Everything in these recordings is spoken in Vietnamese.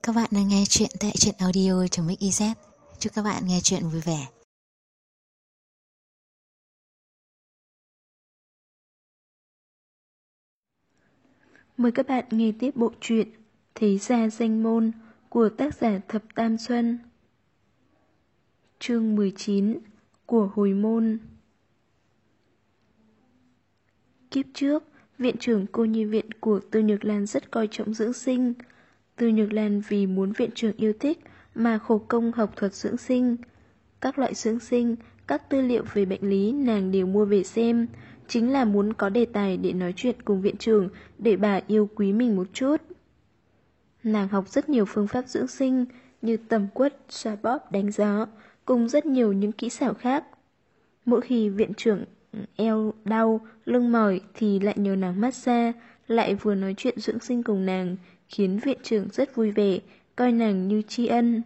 Các bạn đang nghe chuyện tại truyện audio.mix.iz. Chúc các bạn nghe chuyện vui vẻ. Mời các bạn nghe tiếp bộ truyện Thế Gia Danh Môn của tác giả Thập Tam Xuân. Chương 19 của hồi môn. Kiếp trước, viện trưởng cô nhi viện của Tư Nhược Lan rất coi trọng dưỡng sinh. Tư Nhược Lan vì muốn viện trưởng yêu thích mà khổ công học thuật dưỡng sinh. Các loại dưỡng sinh, các tư liệu về bệnh lý nàng đều mua về xem, chính là muốn có đề tài để nói chuyện cùng viện trưởng để bà yêu quý mình một chút. Nàng học rất nhiều phương pháp dưỡng sinh như tầm quất, xoa bóp, đánh gió, cùng rất nhiều những kỹ xảo khác. Mỗi khi viện trưởng eo đau, lưng mỏi thì lại nhờ nàng massage, lại vừa nói chuyện dưỡng sinh cùng nàng, khiến viện trưởng rất vui vẻ, coi nàng như tri ân.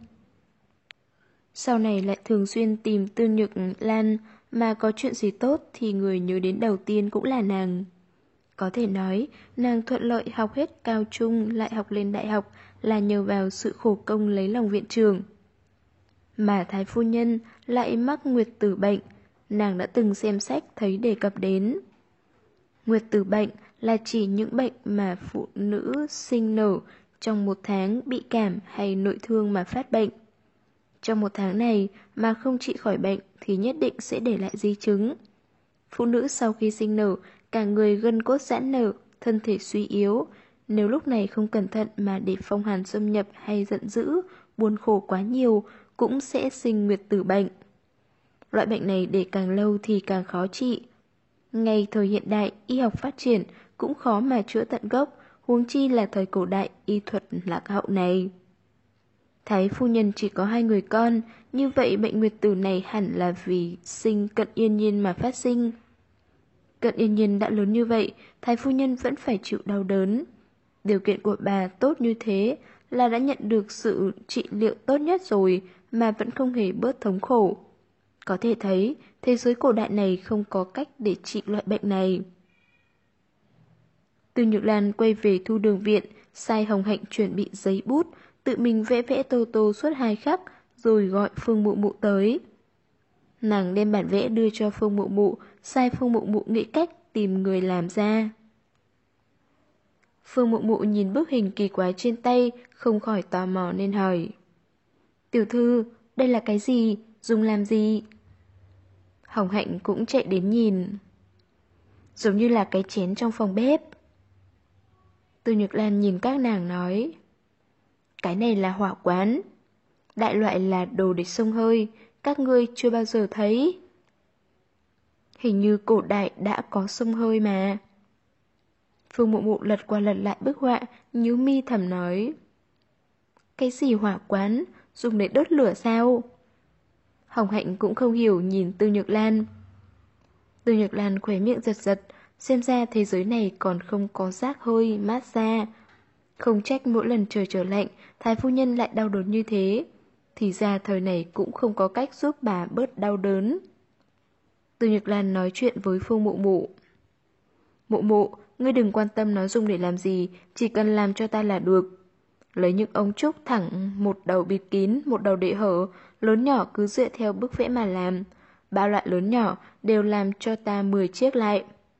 Sau này lại thường xuyên tìm Tư Nhược Lan, mà có chuyện gì tốt thì người nhớ đến đầu tiên cũng là nàng. Có thể nói, nàng thuận lợi học hết cao trung lại học lên đại học là nhờ vào sự khổ công lấy lòng viện trưởng. Mà Thái phu nhân lại mắc nguyệt tử bệnh, nàng đã từng xem sách thấy đề cập đến. Nguyệt tử bệnh là chỉ những bệnh mà phụ nữ sinh nở trong một tháng bị cảm hay nội thương mà phát bệnh. Trong một tháng này mà không trị khỏi bệnh thì nhất định sẽ để lại di chứng. Phụ nữ sau khi sinh nở, cả người gân cốt giãn nở, thân thể suy yếu. Nếu lúc này không cẩn thận mà để phong hàn xâm nhập hay giận dữ, buồn khổ quá nhiều, cũng sẽ sinh nguyệt tử bệnh. Loại bệnh này để càng lâu thì càng khó trị. Ngay thời hiện đại, y học phát triển cũng khó mà chữa tận gốc, huống chi là thời cổ đại y thuật lạc hậu này. Thái phu nhân chỉ có 2 người con, như vậy bệnh nguyệt tử này hẳn là vì sinh Cận Yên Nhiên mà phát sinh. Cận Yên Nhiên đã lớn như vậy, Thái phu nhân vẫn phải chịu đau đớn. Điều kiện của bà tốt như thế là đã nhận được sự trị liệu tốt nhất rồi mà vẫn không hề bớt thống khổ. Có thể thấy, thế giới cổ đại này không có cách để trị loại bệnh này. Từ Nhược Lan quay về Thu Đường viện, sai Hồng Hạnh chuẩn bị giấy bút, tự mình vẽ vẽ tô tô suốt 2 khắc, rồi gọi Phương Mụ Mụ tới. Nàng đem bản vẽ đưa cho Phương Mụ Mụ, sai Phương Mụ Mụ nghĩ cách tìm người làm ra. Phương Mụ Mụ nhìn bức hình kỳ quái trên tay, không khỏi tò mò nên hỏi. Tiểu thư, đây là cái gì? Dùng làm gì? Hồng Hạnh cũng chạy đến nhìn. Giống như là cái chén trong phòng bếp. Từ Nhược Lan nhìn các nàng nói. Cái này là hỏa quán. Đại loại là đồ để xông hơi, các ngươi chưa bao giờ thấy. Hình như cổ đại đã có xông hơi mà. Phương Mụ Mụ lật qua lật lại bức họa, nhíu mi thầm nói. Cái gì hỏa quán, dùng để đốt lửa sao? Hồng Hạnh cũng không hiểu nhìn Tư Nhược Lan. Tư Nhược Lan khóe miệng giật giật, xem ra thế giới này còn không có rác hơi, massage. Không trách mỗi lần trời trở lạnh, Thái phu nhân lại đau đớn như thế. Thì ra thời này cũng không có cách giúp bà bớt đau đớn. Tư Nhược Lan nói chuyện với Phương Mụ Mụ. Mụ Mụ, ngươi đừng quan tâm nó dùng để làm gì, chỉ cần làm cho ta là được. Lấy những ống trúc thẳng, một đầu bịt kín, một đầu để hở, lớn nhỏ cứ dựa theo bức vẽ mà làm. 3 loại lớn nhỏ đều làm cho ta 10 chiếc lại.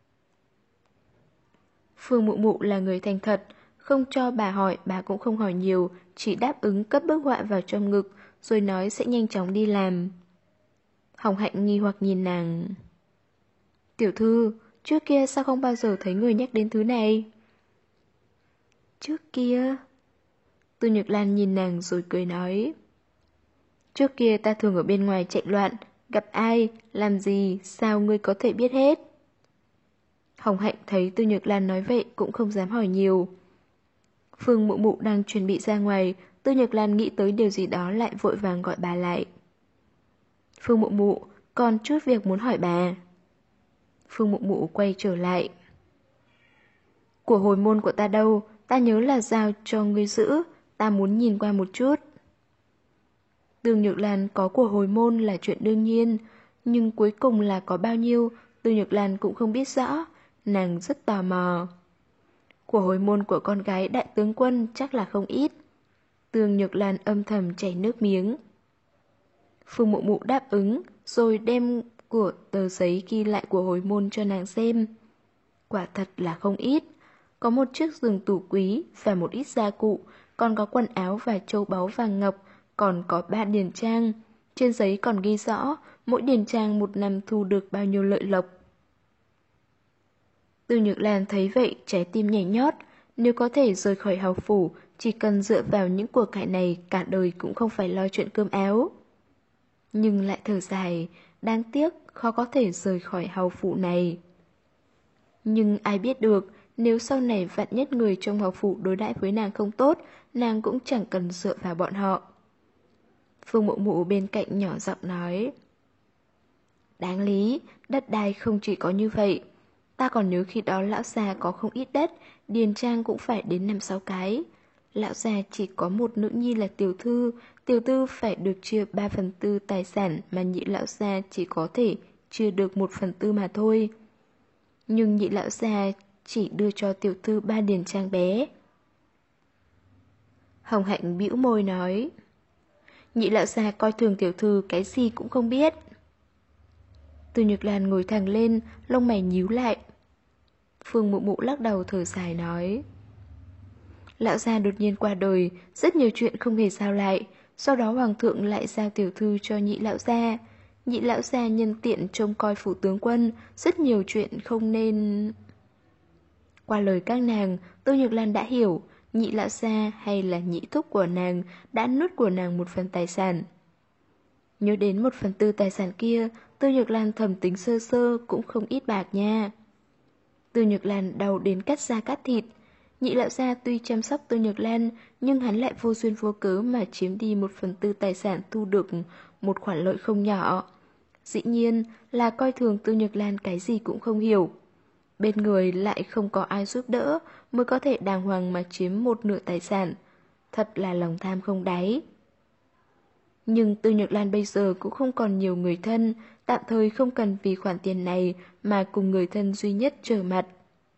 Phương Mụ Mụ là người thành thật, không cho bà hỏi, bà cũng không hỏi nhiều, chỉ đáp ứng cấp bức họa vào trong ngực, rồi nói sẽ nhanh chóng đi làm. Hồng Hạnh nghi hoặc nhìn nàng. Tiểu thư, trước kia sao không bao giờ thấy người nhắc đến thứ này? Trước kia? Tư Nhược Lan nhìn nàng rồi cười nói. Trước kia ta thường ở bên ngoài chạy loạn, gặp ai, làm gì, sao ngươi có thể biết hết? Hồng Hạnh thấy Tư Nhược Lan nói vậy cũng không dám hỏi nhiều. Phương Mụ Mụ đang chuẩn bị ra ngoài, Tư Nhược Lan nghĩ tới điều gì đó lại vội vàng gọi bà lại. Phương Mụ Mụ, còn chút việc muốn hỏi bà. Phương Mụ Mụ quay trở lại. Của hồi môn của ta đâu, ta nhớ là giao cho ngươi giữ, ta muốn nhìn qua một chút. Tư Nhược Lan có của hồi môn là chuyện đương nhiên, nhưng cuối cùng là có bao nhiêu, Tư Nhược Lan cũng không biết rõ, nàng rất tò mò. Của hồi môn của con gái đại tướng quân chắc là không ít. Tương Nhược Lan âm thầm chảy nước miếng. Phương Mụ Mụ đáp ứng, rồi đem của tờ giấy ghi lại của hồi môn cho nàng xem. Quả thật là không ít. Có một chiếc giường tủ quý và một ít gia cụ, còn có quần áo và châu báu vàng ngọc, còn có 3 điền trang. Trên giấy còn ghi rõ mỗi điền trang một năm thu được bao nhiêu lợi lộc. Từ Nhược Lan thấy vậy trái tim nhảy nhót. Nếu có thể rời khỏi hầu phủ, chỉ cần dựa vào những của cải này cả đời cũng không phải lo chuyện cơm áo. Nhưng lại thở dài, đáng tiếc khó có thể rời khỏi hầu phủ này. Nhưng ai biết được, nếu sau này vạn nhất người trong hầu phủ đối đãi với nàng không tốt, nàng cũng chẳng cần dựa vào bọn họ. Phương Mụ Mụ bên cạnh nhỏ giọng nói. Đáng lý, đất đai không chỉ có như vậy. Ta còn nhớ khi đó lão già có không ít đất, điền trang cũng phải đến 5-6 cái. Lão già chỉ có một nữ nhi là tiểu thư phải được chia 3/4 tài sản mà nhị lão già chỉ có thể chia được 1/4 mà thôi. Nhưng nhị lão già chỉ đưa cho tiểu thư 3 điền trang bé. Hồng Hạnh bĩu môi nói. Nhị lão già coi thường tiểu thư cái gì cũng không biết. Từ Nhược Lan ngồi thẳng lên, lông mày nhíu lại. Phương Mụ Mụ lắc đầu thở dài nói. Lão gia đột nhiên qua đời, rất nhiều chuyện không hề giao lại. Sau đó hoàng thượng lại giao tiểu thư cho nhị lão gia. Nhị lão gia nhân tiện trông coi phủ tướng quân, rất nhiều chuyện không nên... Qua lời các nàng, Tô Nhược Lan đã hiểu, nhị lão gia hay là nhị thúc của nàng đã nuốt của nàng 1/4 tài sản. Nhớ đến 1/4 tài sản kia, Tô Nhược Lan thầm tính sơ sơ cũng không ít bạc nha. Tô Nhược Lan đau đến cắt da cắt thịt. Nhị lão gia tuy chăm sóc Tô Nhược Lan, nhưng hắn lại vô duyên vô cớ mà chiếm đi 1/4 tài sản thu được một khoản lợi không nhỏ. Dĩ nhiên là coi thường Tô Nhược Lan cái gì cũng không hiểu. Bên người lại không có ai giúp đỡ mới có thể đàng hoàng mà chiếm 1/2 tài sản. Thật là lòng tham không đáy. Nhưng Tô Nhược Lan bây giờ cũng không còn nhiều người thân, tạm thời không cần vì khoản tiền này mà cùng người thân duy nhất trở mặt.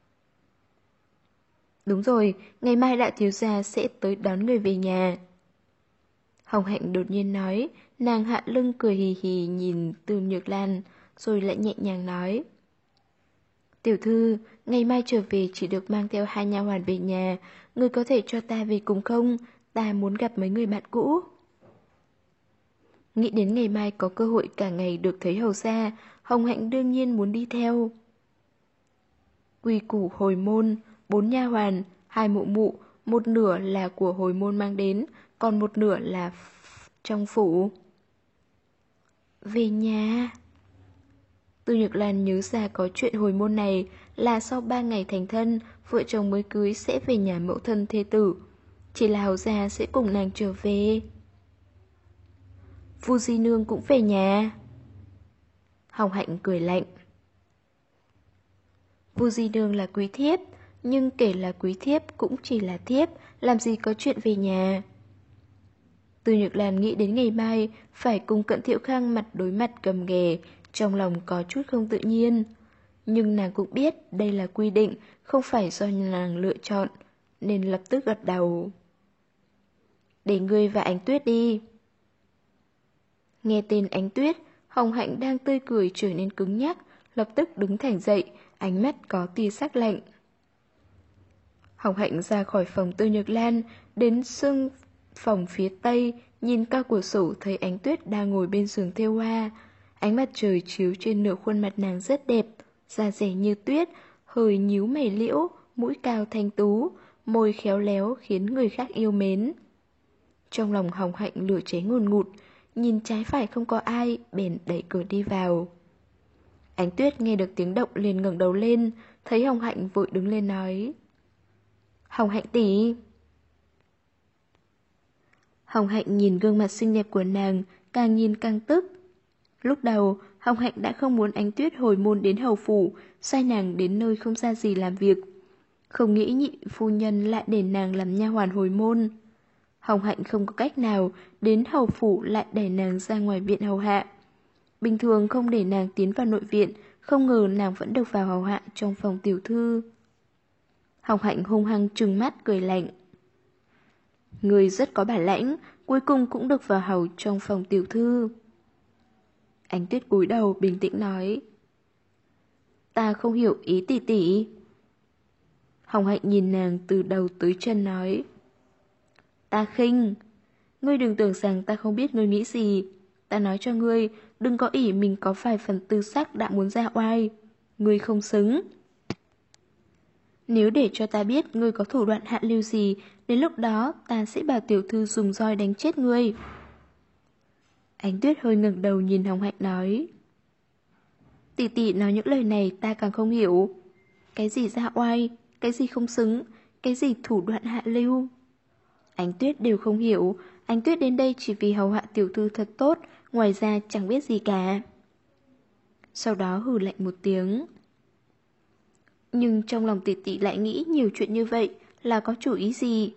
Đúng rồi, ngày mai đại thiếu gia sẽ tới đón người về nhà. Hồng Hạnh đột nhiên nói, nàng hạ lưng cười hì hì nhìn Từ Nhược Lan, rồi lại nhẹ nhàng nói. Tiểu thư, ngày mai trở về chỉ được mang theo 2 nha hoàn về nhà, người có thể cho ta về cùng không? Ta muốn gặp mấy người bạn cũ. Nghĩ đến ngày mai có cơ hội cả ngày được thấy hầu gia, Hồng Hạnh đương nhiên muốn đi theo. Quy củ hồi môn, 4 nha hoàn, 2 mụ mụ, một nửa là của hồi môn mang đến, còn một nửa là trong phủ. Về nhà. Từ Nhược Lan nhớ ra có chuyện hồi môn này là sau 3 ngày thành thân, vợ chồng mới cưới sẽ về nhà mẫu thân thê tử. Chỉ là hầu gia sẽ cùng nàng trở về. Vu Di Nương cũng về nhà. Hồng Hạnh cười lạnh. Vu Di Nương là quý thiếp, nhưng kể là quý thiếp cũng chỉ là thiếp, làm gì có chuyện về nhà. Từ Nhược Lan nghĩ đến ngày mai phải cùng Cận Thiệu Khang mặt đối mặt cầm ghè, trong lòng có chút không tự nhiên. Nhưng nàng cũng biết đây là quy định, không phải do nàng lựa chọn, nên lập tức gật đầu. Để ngươi và Ánh Tuyết đi. Nghe tên Ánh Tuyết, Hồng Hạnh đang tươi cười trở nên cứng nhắc, lập tức đứng thẳng dậy, ánh mắt có tia sắc lạnh. Hồng Hạnh ra khỏi phòng Tư Nhược Lan, đến sưng phòng phía tây, nhìn cao cửa sổ thấy Ánh Tuyết đang ngồi bên giường thêu hoa. Ánh mặt trời chiếu trên nửa khuôn mặt nàng rất đẹp, da dẻ như tuyết, hơi nhíu mày liễu, mũi cao thanh tú, môi khéo léo khiến người khác yêu mến. Trong lòng Hồng Hạnh lửa cháy ngùn ngụt, nhìn trái phải không có ai, bèn đẩy cửa đi vào. Ánh Tuyết nghe được tiếng động liền ngẩng đầu lên, thấy Hồng Hạnh vội đứng lên nói. Hồng Hạnh tỷ. Hồng Hạnh nhìn gương mặt xinh đẹp của nàng, càng nhìn càng tức. Lúc đầu, Hồng Hạnh đã không muốn Ánh Tuyết hồi môn đến hầu phủ, sai nàng đến nơi không ra gì làm việc. Không nghĩ nhị phu nhân lại để nàng làm nha hoàn hồi môn. Hồng Hạnh không có cách nào, đến hầu phủ lại để nàng ra ngoài viện hầu hạ. Bình thường không để nàng tiến vào nội viện, không ngờ nàng vẫn được vào hầu hạ trong phòng tiểu thư. Hồng Hạnh hung hăng trừng mắt cười lạnh. Ngươi rất có bản lãnh, cuối cùng cũng được vào hầu trong phòng tiểu thư. Ánh Tuyết cúi đầu bình tĩnh nói. Ta không hiểu ý tỷ tỷ. Hồng Hạnh nhìn nàng từ đầu tới chân nói. Ta khinh. Ngươi đừng tưởng rằng ta không biết ngươi nghĩ gì. Ta nói cho ngươi, đừng có ỷ mình có vài phần tư sắc đã muốn ra oai. Ngươi không xứng. Nếu để cho ta biết ngươi có thủ đoạn hạ lưu gì, đến lúc đó ta sẽ bảo tiểu thư dùng roi đánh chết ngươi. Ánh Tuyết hơi ngẩng đầu nhìn Hồng Hạnh nói. Tỷ tỷ nói những lời này ta càng không hiểu. Cái gì ra oai, cái gì không xứng, cái gì thủ đoạn hạ lưu. Ánh Tuyết đều không hiểu. Ánh Tuyết đến đây chỉ vì hầu hạ tiểu thư thật tốt, ngoài ra chẳng biết gì cả. Sau đó hừ lạnh một tiếng. Nhưng trong lòng tỷ tỷ lại nghĩ nhiều chuyện như vậy là có chủ ý gì?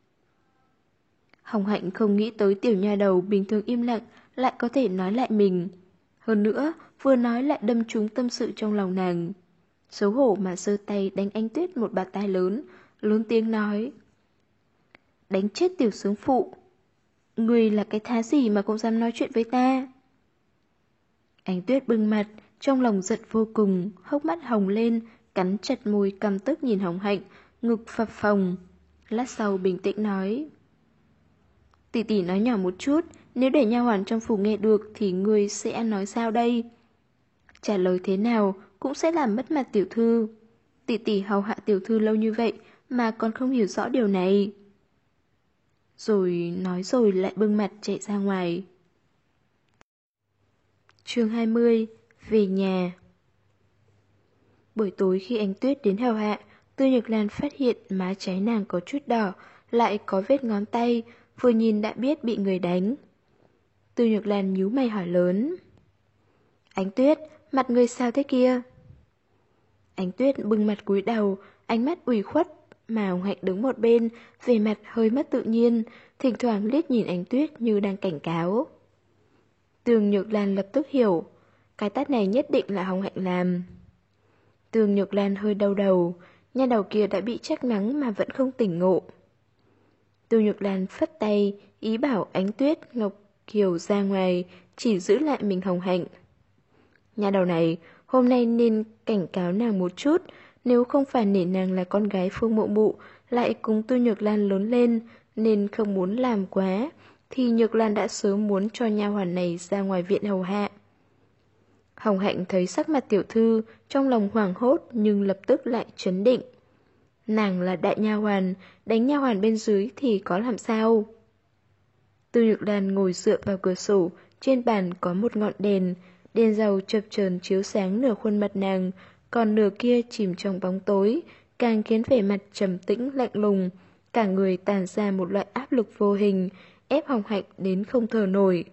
Hồng Hạnh không nghĩ tới tiểu nha đầu bình thường im lặng lại có thể nói lại mình. Hơn nữa, vừa nói lại đâm trúng tâm sự trong lòng nàng. Xấu hổ mà giơ tay đánh Ánh Tuyết một bạt tai lớn, lớn tiếng nói. Đánh chết tiểu sướng phụ. Người là cái thá gì mà cũng dám nói chuyện với ta? Ánh Tuyết bưng mặt, trong lòng giận vô cùng, hốc mắt hồng lên, cắn chặt môi căm tức nhìn Hồng Hạnh, ngực phập phồng. Lát sau bình tĩnh nói. Tỷ tỷ nói nhỏ một chút, nếu để nha hoàn trong phủ nghe được thì ngươi sẽ nói sao đây? Trả lời thế nào cũng sẽ làm mất mặt tiểu thư. Tỷ tỷ hầu hạ tiểu thư lâu như vậy mà còn không hiểu rõ điều này. Rồi nói rồi lại bưng mặt chạy ra ngoài. Chương 20. Về nhà. Buổi tối khi Ánh Tuyết đến hầu hạ, Tư Nhược Lan phát hiện má trái nàng có chút đỏ, lại có vết ngón tay, vừa nhìn đã biết bị người đánh. Tư Nhược Lan nhíu mày hỏi lớn. Ánh Tuyết, mặt người sao thế kia? Ánh Tuyết bưng mặt cúi đầu, ánh mắt ủy khuất, mà Hồng Hạnh đứng một bên, vẻ mặt hơi mất tự nhiên, thỉnh thoảng liếc nhìn Ánh Tuyết như đang cảnh cáo. Tư Nhược Lan lập tức hiểu, cái tát này nhất định là Hồng Hạnh làm. Tư Nhược Lan hơi đau đầu, nha đầu kia đã bị trách mắng mà vẫn không tỉnh ngộ. Tư Nhược Lan phất tay, ý bảo Ánh Tuyết, Ngọc Kiều ra ngoài, chỉ giữ lại mình Hồng Hạnh. Nha đầu này, hôm nay nên cảnh cáo nàng một chút, nếu không phải nể nàng là con gái Phương Mộ Mụ, lại cùng Tư Nhược Lan lớn lên, nên không muốn làm quá, thì Nhược Lan đã sớm muốn cho nha hoàn này ra ngoài viện hầu hạ. Hồng Hạnh thấy sắc mặt tiểu thư, trong lòng hoảng hốt nhưng lập tức lại trấn định. Nàng là đại nha hoàn, đánh nha hoàn bên dưới thì có làm sao? Tư Nhược Lan ngồi dựa vào cửa sổ, trên bàn có một ngọn đèn, đèn dầu chập chờn chiếu sáng nửa khuôn mặt nàng, còn nửa kia chìm trong bóng tối, càng khiến vẻ mặt trầm tĩnh lạnh lùng, cả người tản ra một loại áp lực vô hình, ép Hồng Hạnh đến không thở nổi.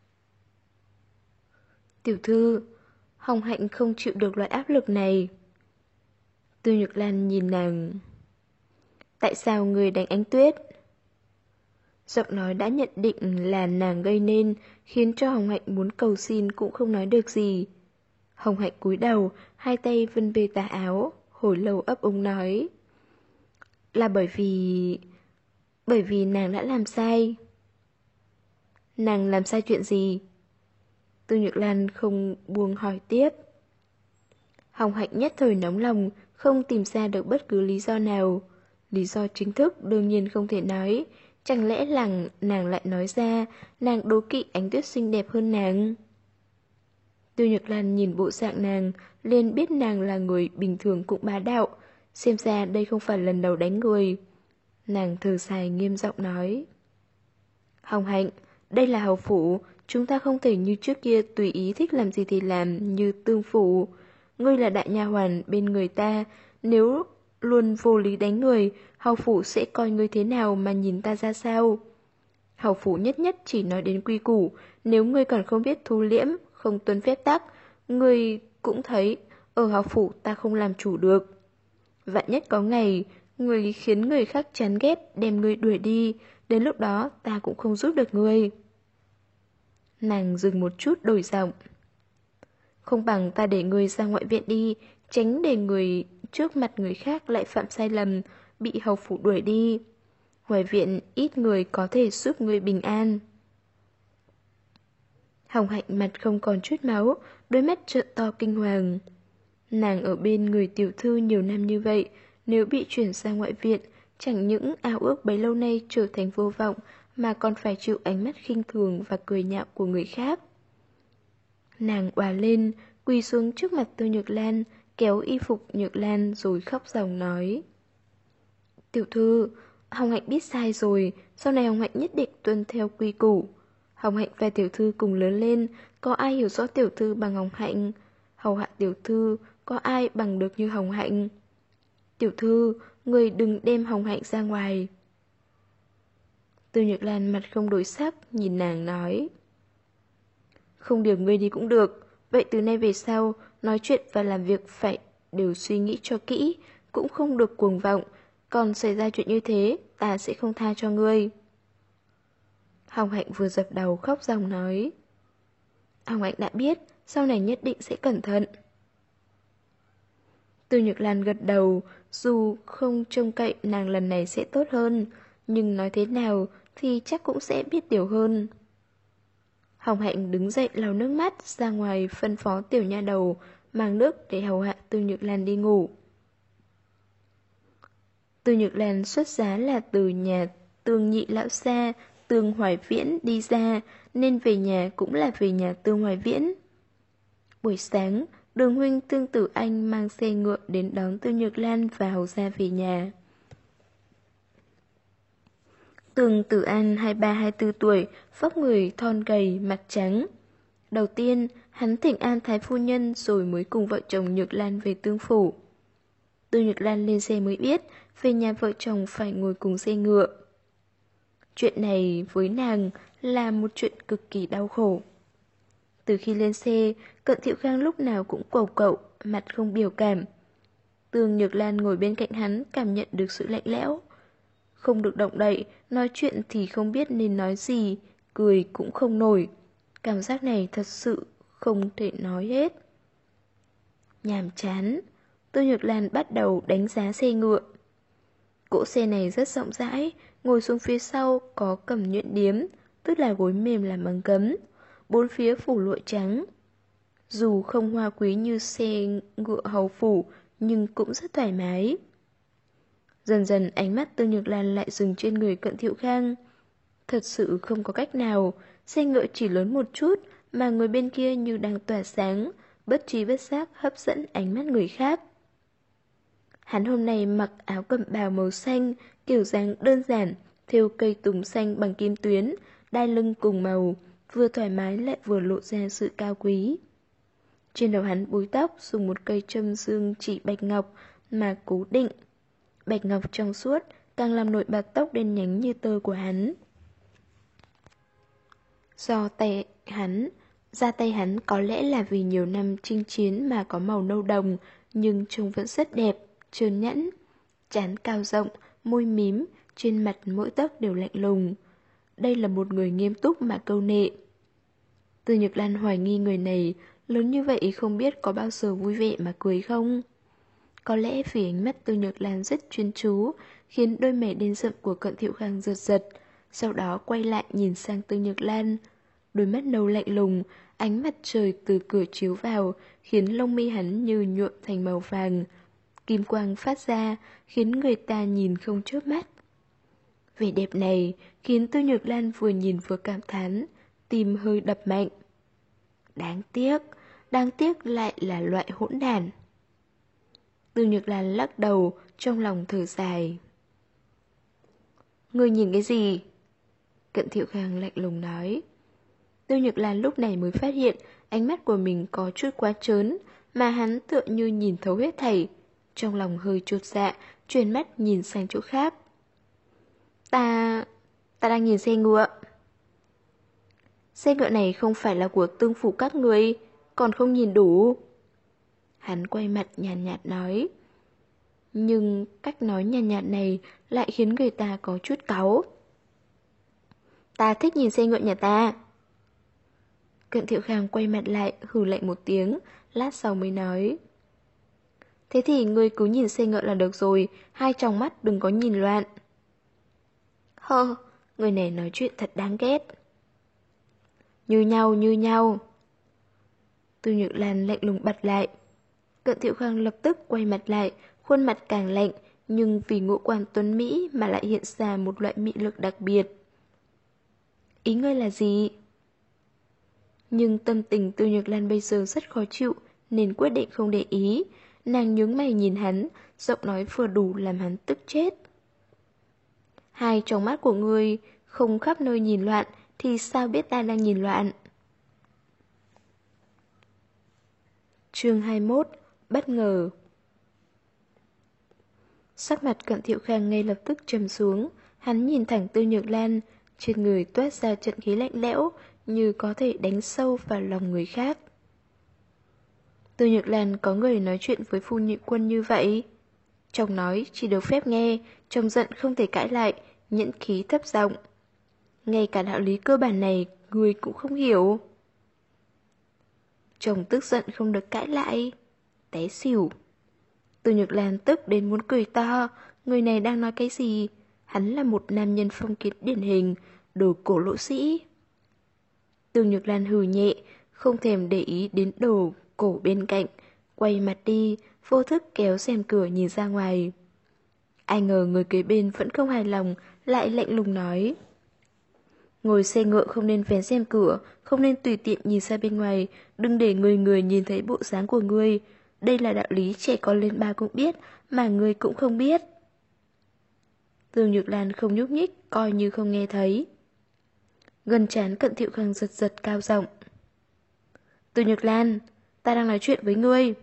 Tiểu thư, Hồng Hạnh không chịu được loại áp lực này. Tư Nhược Lan nhìn nàng. Tại sao người đánh Ánh Tuyết? Giọng nói đã nhận định là nàng gây nên, khiến cho Hồng Hạnh muốn cầu xin cũng không nói được gì. Hồng Hạnh cúi đầu, hai tay vươn bê tà áo, hồi lâu ấp úng nói. Là bởi vì nàng đã làm sai. Nàng làm sai chuyện gì? Tư Nhược Lan không buông hỏi tiếp. Hồng Hạnh nhất thời nóng lòng, không tìm ra được bất cứ lý do nào. Lý do chính thức đương nhiên không thể nói. Chẳng lẽ là nàng lại nói ra nàng đố kỵ Ánh Tuyết xinh đẹp hơn nàng? Tư Nhược Lan nhìn bộ dạng nàng, liền biết nàng là người bình thường cũng bá đạo. Xem ra đây không phải lần đầu đánh người. Nàng thở dài nghiêm giọng nói. Hồng Hạnh, đây là hầu phủ, chúng ta không thể như trước kia tùy ý thích làm gì thì làm như tương phủ. Ngươi là đại nha hoàn bên người ta, nếu luôn vô lý đánh người, hầu phủ sẽ coi ngươi thế nào mà nhìn ta ra sao? Hầu phủ nhất nhất chỉ nói đến quy củ, nếu ngươi còn không biết thu liễm, không tuân phép tắc, ngươi cũng thấy, ở hầu phủ ta không làm chủ được. Vạn nhất có ngày, ngươi khiến người khác chán ghét, đem ngươi đuổi đi, đến lúc đó ta cũng không giúp được ngươi. Nàng dừng một chút đổi giọng. Không bằng ta để ngươi ra ngoại viện đi, tránh để người trước mặt người khác lại phạm sai lầm, bị hầu phủ đuổi đi. Ngoài viện ít người có thể giúp ngươi bình an. Hồng Hạnh mặt không còn chút máu, đôi mắt trợn to kinh hoàng. Nàng ở bên người tiểu thư nhiều năm như vậy, nếu bị chuyển sang ngoại viện, chẳng những ao ước bấy lâu nay trở thành vô vọng, mà còn phải chịu ánh mắt khinh thường và cười nhạo của người khác. Nàng òa lên, quỳ xuống trước mặt Tư Nhược Lan, kéo y phục Nhược Lan rồi khóc ròng nói. Tiểu thư, Hồng Hạnh biết sai rồi, sau này Hồng Hạnh nhất định tuân theo quy củ. Hồng Hạnh và tiểu thư cùng lớn lên, có ai hiểu rõ tiểu thư bằng Hồng Hạnh? Hầu hạ tiểu thư, có ai bằng được như Hồng Hạnh? Tiểu thư, người đừng đem Hồng Hạnh ra ngoài. Tư Nhược Lan mặt không đổi sắc, nhìn nàng nói. Không điều ngươi đi cũng được, vậy từ nay về sau, nói chuyện và làm việc phải đều suy nghĩ cho kỹ, cũng không được cuồng vọng, còn xảy ra chuyện như thế, ta sẽ không tha cho ngươi. Hồng Hạnh vừa dập đầu khóc ròng nói. Hồng Hạnh đã biết, sau này nhất định sẽ cẩn thận. Tư Nhược Lan gật đầu, dù không trông cậy nàng lần này sẽ tốt hơn, nhưng nói thế nào thì chắc cũng sẽ biết điều hơn. Hồng Hạnh đứng dậy lau nước mắt ra ngoài phân phó tiểu nha đầu mang nước để hầu hạ Tư Nhược Lan đi ngủ. Tư Nhược Lan xuất giá là từ nhà Tương Nhị lão xa, Tương Hoài Viễn đi ra, nên về nhà cũng là về nhà Tương Hoài Viễn. Buổi sáng, Đường huynh Tương Tử Anh mang xe ngựa đến đón Tư Nhược Lan và hầu ra về nhà. Tương Tử An 23-24 tuổi, vóc người thon gầy, mặt trắng. Đầu tiên, hắn thỉnh an thái phu nhân rồi mới cùng vợ chồng Nhược Lan về Tương phủ. Tư Nhược Lan lên xe mới biết, về nhà vợ chồng phải ngồi cùng xe ngựa. Chuyện này với nàng là một chuyện cực kỳ đau khổ. Từ khi lên xe, Cận Thiệu Khang lúc nào cũng quẩu quẩu, mặt không biểu cảm. Tương Nhược Lan ngồi bên cạnh hắn cảm nhận được sự lạnh lẽo. Không được động đậy, nói chuyện thì không biết nên nói gì, cười cũng không nổi. Cảm giác này thật sự không thể nói hết. Nhàm chán, Tư Nhược Lan bắt đầu đánh giá xe ngựa. Cỗ xe này rất rộng rãi, ngồi xuống phía sau có cầm nhuyễn điếm, tức là gối mềm làm bằng gấm. Bốn phía phủ lụa trắng. Dù không hoa quý như xe ngựa hầu phủ, nhưng cũng rất thoải mái. Dần dần ánh mắt Tư Nhược Lan lại dừng trên người Cận Thiệu Khang. Thật sự không có cách nào, xe ngựa chỉ lớn một chút mà người bên kia như đang tỏa sáng, bất trí bất giác hấp dẫn ánh mắt người khác. Hắn hôm nay mặc áo cẩm bào màu xanh, kiểu dáng đơn giản, thêu cây tùng xanh bằng kim tuyến, đai lưng cùng màu, vừa thoải mái lại vừa lộ ra sự cao quý. Trên đầu hắn búi tóc dùng một cây châm dương chỉ bạch ngọc mà cố định. Bạch ngọc trong suốt càng làm nổi bật tóc đen nhánh như tơ của hắn. Da tay hắn có lẽ là vì nhiều năm chinh chiến mà có màu nâu đồng, nhưng trông vẫn rất đẹp, trơn nhẵn. Trán cao rộng, môi mím, trên mặt mỗi tấc đều lạnh lùng. Đây là một người nghiêm túc mà câu nệ. Tư Nhược Lan hoài nghi người này lớn như vậy không biết có bao giờ vui vẻ mà cười không? Có lẽ vì ánh mắt Tư Nhược Lan rất chuyên chú, khiến đôi mày đen sậm của Cận Thiệu Khang giật giật, sau đó quay lại nhìn sang Tư Nhược Lan. Đôi mắt nâu lạnh lùng, ánh mặt trời từ cửa chiếu vào, khiến lông mi hắn như nhuộm thành màu vàng. Kim quang phát ra, khiến người ta nhìn không chớp mắt. Vẻ đẹp này khiến Tư Nhược Lan vừa nhìn vừa cảm thán, tim hơi đập mạnh. Đáng tiếc lại là loại hỗn đản. Tư Nhược Lan lắc đầu, trong lòng thở dài. Ngươi nhìn cái gì? Cận Thiệu Khang lạnh lùng nói. Tư Nhược Lan lúc này mới phát hiện ánh mắt của mình có chút quá trớn, mà hắn tựa như nhìn thấu hết thảy. Trong lòng hơi chột dạ, chuyển mắt nhìn sang chỗ khác. Ta đang nhìn xe ngựa. Xe ngựa này không phải là của Tương phủ các người, còn không nhìn đủ. Hắn quay mặt nhàn nhạt nói. Nhưng cách nói nhàn nhạt này lại khiến người ta có chút cáu. Ta thích nhìn xe ngựa nhà ta. Cận Thiệu Khang quay mặt lại, hừ lạnh một tiếng, lát sau mới nói. Thế thì ngươi cứ nhìn xe ngựa là được rồi, hai tròng mắt đừng có nhìn loạn. Hơ, người này nói chuyện thật đáng ghét. Như nhau, như nhau. Từ Nhược Lan lạnh lùng bật lại. Cận Thiệu Khang lập tức quay mặt lại, khuôn mặt càng lạnh, nhưng vì ngũ quan tuấn Mỹ mà lại hiện ra một loại mị lực đặc biệt. Ý ngươi là gì? Nhưng tâm tình Từ Nhược Lan bây giờ rất khó chịu, nên quyết định không để ý. Nàng nhướng mày nhìn hắn, giọng nói vừa đủ làm hắn tức chết. Hai trong mắt của ngươi không khắp nơi nhìn loạn, thì sao biết ta đang nhìn loạn? Chương 21. Bất ngờ. Sắc mặt Cận Thiệu Khang ngay lập tức trầm xuống, hắn nhìn thẳng Tư Nhược Lan, trên người toát ra trận khí lạnh lẽo, như có thể đánh sâu vào lòng người khác. Tư Nhược Lan có người nói chuyện với phu nhị quân như vậy. Chồng nói chỉ được phép nghe, chồng giận không thể cãi lại, nhẫn khí thấp giọng. Ngay cả đạo lý cơ bản này, người cũng không hiểu. Chồng tức giận không được cãi lại. Té xỉu. Từ Nhược Lan tức đến muốn cười to. Người này đang nói cái gì? Hắn là một nam nhân phong kiến điển hình, đồ cổ lỗ sĩ. Từ Nhược Lan hừ nhẹ, không thèm để ý đến đồ cổ bên cạnh, quay mặt đi, vô thức kéo rèm cửa nhìn ra ngoài. Ai ngờ người kế bên vẫn không hài lòng, lại lạnh lùng nói. Ngồi xe ngựa không nên vén rèm cửa, không nên tùy tiện nhìn ra bên ngoài, đừng để người người nhìn thấy bộ dáng của ngươi. Đây là đạo lý trẻ con lên ba cũng biết, mà ngươi cũng không biết. Từ Nhược Lan không nhúc nhích, coi như không nghe thấy. Gần trán Cận Thiệu Khang giật giật cao giọng. Từ Nhược Lan, ta đang nói chuyện với ngươi.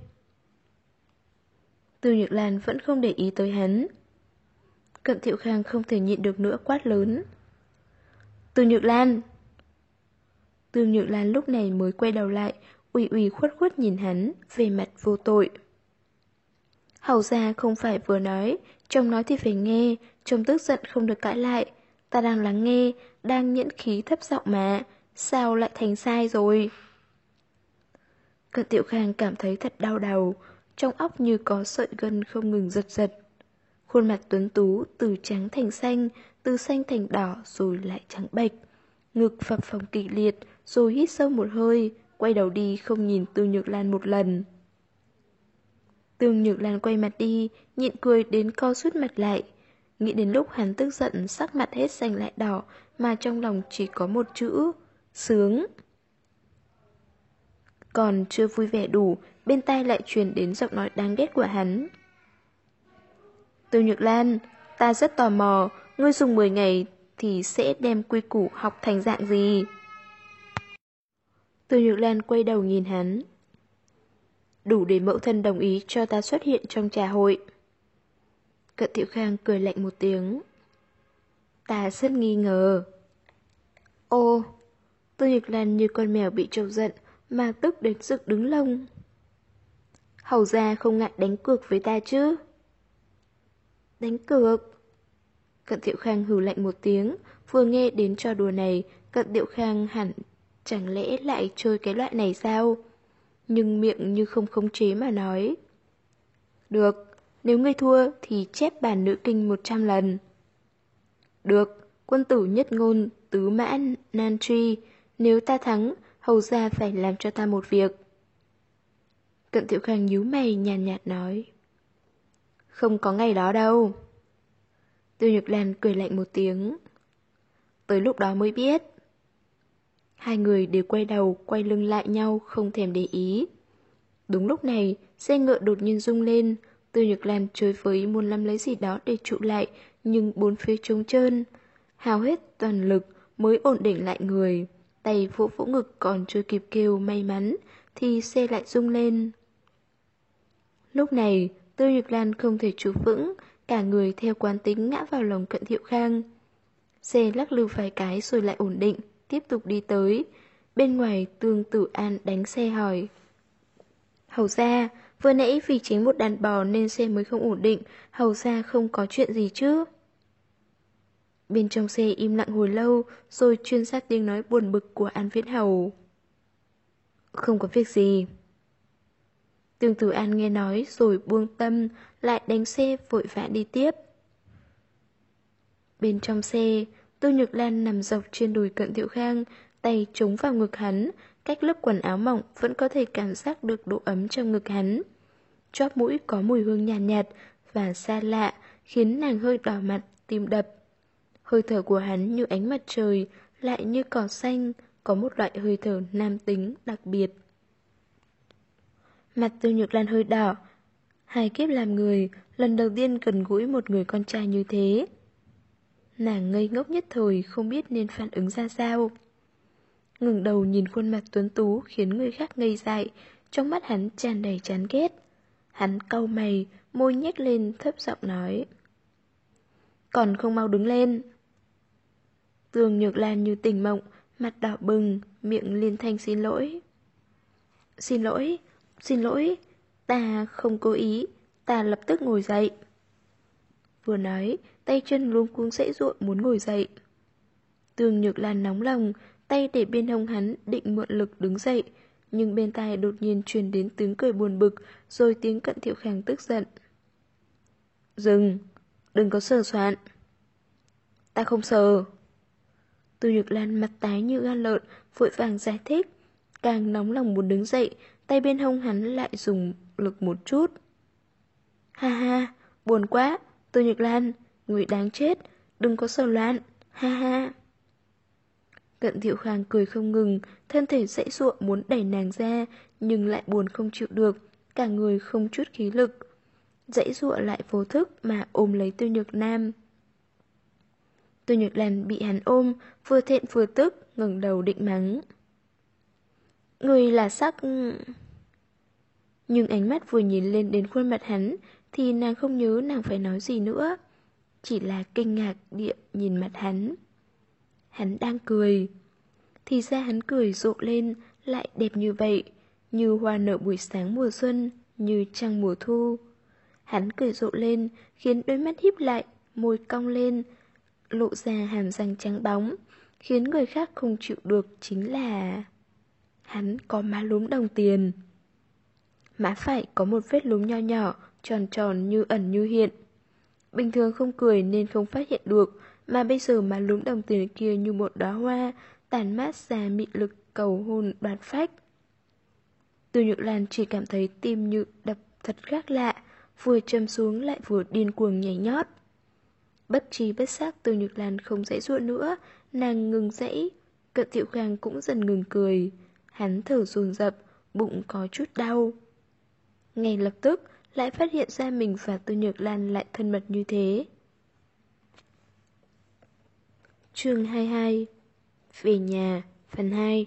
Từ Nhược Lan vẫn không để ý tới hắn. Cận Thiệu Khang không thể nhịn được nữa quát lớn. Từ Nhược Lan! Từ Nhược Lan lúc này mới quay đầu lại, ủy ủy khuất khuất nhìn hắn, về mặt vô tội. Hầu ra không phải vừa nói, chồng nói thì phải nghe, chồng tức giận không được cãi lại. Ta đang lắng nghe, đang nhẫn khí thấp giọng mà, sao lại thành sai rồi? Cận Tiểu Khang cảm thấy thật đau đầu, trong óc như có sợi gân không ngừng giật giật. Khuôn mặt tuấn tú từ trắng thành xanh, từ xanh thành đỏ rồi lại trắng bệch. Ngực phập phồng kịch liệt, rồi hít sâu một hơi, quay đầu đi không nhìn Tư Nhược Lan một lần. Tư Nhược Lan quay mặt đi, nhịn cười đến co sút mặt lại. Nghĩ đến lúc hắn tức giận sắc mặt hết xanh lại đỏ, mà trong lòng chỉ có một chữ, sướng. Còn chưa vui vẻ đủ, bên tai lại truyền đến giọng nói đáng ghét của hắn. Tư Nhược Lan, ta rất tò mò, ngươi dùng 10 ngày thì sẽ đem quy củ học thành dạng gì? Tư Nhược Lan quay đầu nhìn hắn. Đủ để mẫu thân đồng ý cho ta xuất hiện trong trà hội. Cận Thiệu Khang cười lạnh một tiếng. Ta rất nghi ngờ. Ô, Tư Nhược Lan như con mèo bị trâu giận mà tức đến dựng đứng lông. Hầu ra không ngại đánh cược với ta chứ? Đánh cược? Cận Thiệu Khang hừ lạnh một tiếng, vừa nghe đến trò đùa này, Cận Thiệu Khang hẳn chẳng lẽ lại chơi cái loại này sao? Nhưng miệng như không khống chế mà nói. Được, nếu ngươi thua thì chép bản nữ kinh 100 lần. Được, quân tử nhất ngôn, tứ mã nan truy, nếu ta thắng, hầu ra phải làm cho ta một việc. Cận Thiệu Khang nhíu mày nhàn nhạt nói. Không có ngày đó đâu. Tư Nhược Lan cười lạnh một tiếng. Tới lúc đó mới biết. Hai người đều quay đầu, quay lưng lại nhau, không thèm để ý. Đúng lúc này, xe ngựa đột nhiên rung lên. Tư Nhược Lan chơi với muốn nắm lấy gì đó để trụ lại, nhưng bốn phía trống trơn. Hao hết toàn lực mới ổn định lại người. Tay vỗ vỗ ngực còn chưa kịp kêu may mắn, thì xe lại rung lên. Lúc này, Tư Nhược Lan không thể trụ vững, cả người theo quán tính ngã vào lòng Cận Thiệu Khang. Xe lắc lư vài cái rồi lại ổn định, tiếp tục đi tới. Bên ngoài Tương Tử An đánh xe hỏi. Hầu ra, vừa nãy vì chính một đàn bò nên xe mới không ổn định, hầu ra không có chuyện gì chứ? Bên trong xe im lặng hồi lâu, rồi truyền ra tiếng nói buồn bực của An Viễn Hầu. Không có việc gì. Tương Tử An nghe nói rồi buông tâm, lại đánh xe vội vã đi tiếp. Bên trong xe, Tô Nhược Lan nằm dọc trên đùi Cận Thiệu Khang, tay chống vào ngực hắn, cách lớp quần áo mỏng vẫn có thể cảm giác được độ ấm trong ngực hắn. Chóp mũi có mùi hương nhàn nhạt, và xa lạ, khiến nàng hơi đỏ mặt, tim đập. Hơi thở của hắn như ánh mặt trời, lại như cỏ xanh, có một loại hơi thở nam tính đặc biệt. Mặt Tô Nhược Lan hơi đỏ. Hai kiếp làm người, lần đầu tiên gần gũi một người con trai như thế. Nàng ngây ngốc nhất thời, không biết nên phản ứng ra sao. Ngẩng đầu nhìn khuôn mặt tuấn tú khiến người khác ngây dại, trong mắt hắn tràn đầy chán ghét. Hắn cau mày, môi nhếch lên thấp giọng nói: "Còn không mau đứng lên." Tường Nhược Lan như tỉnh mộng, mặt đỏ bừng, miệng liên thanh xin lỗi. "Xin lỗi, xin lỗi, ta không cố ý, ta lập tức ngồi dậy." Vừa nói, tay chân luống cuống giãy giụa muốn ngồi dậy. Tường Nhược Lan nóng lòng, tay để bên hông hắn định mượn lực đứng dậy, nhưng bên tai đột nhiên truyền đến tiếng cười buồn bực, rồi tiếng Cận Thiệu Khang tức giận. "Dừng, đừng có sờ soạn." "Ta không sờ." Tô Nhược Lan mặt tái như gan lợn, vội vàng giải thích. Càng nóng lòng muốn đứng dậy, tay bên hông hắn lại dùng lực một chút. "Ha ha, buồn quá, Tô Nhược Lan, người đáng chết, đừng có sờ loạn, ha ha." Cận Thiệu Khang cười không ngừng, thân thể giãy giụa muốn đẩy nàng ra, nhưng lại buồn không chịu được, cả người không chút khí lực. Giãy giụa lại vô thức mà ôm lấy Tô Nhược Nam. Tô Nhược Lan bị hắn ôm, vừa thẹn vừa tức, ngẩng đầu định mắng. "Người là sắc..." Nhưng ánh mắt vừa nhìn lên đến khuôn mặt hắn, thì nàng không nhớ nàng phải nói gì nữa. Chỉ là kinh ngạc địa nhìn mặt hắn. Hắn đang cười. Thì ra hắn cười rộ lên, lại đẹp như vậy, như hoa nở buổi sáng mùa xuân, như trăng mùa thu. Hắn cười rộ lên, khiến đôi mắt híp lại, môi cong lên, lộ ra hàm răng trắng bóng, khiến người khác không chịu được chính là... Hắn có má lúm đồng tiền. Má phải có một vết lúm nho nhỏ, tròn tròn như ẩn như hiện. Bình thường không cười nên không phát hiện được, mà bây giờ má lúm đồng tiền kia như một đóa hoa, tản mát ra mị lực cầu hôn đoạt phách. Từ Nhược Lan chỉ cảm thấy tim như đập thật khác lạ, vừa châm xuống lại vừa điên cuồng nhảy nhót. Bất trí bất giác Từ Nhược Lan không giãy giụa nữa, nàng ngừng giãy. Cận Thiệu Khang cũng dần ngừng cười. Hắn thở dồn dập, bụng có chút đau. Ngay lập tức lại phát hiện ra mình và Từ Nhược Lan lại thân mật như thế. Chương 22 Về nhà, phần 2.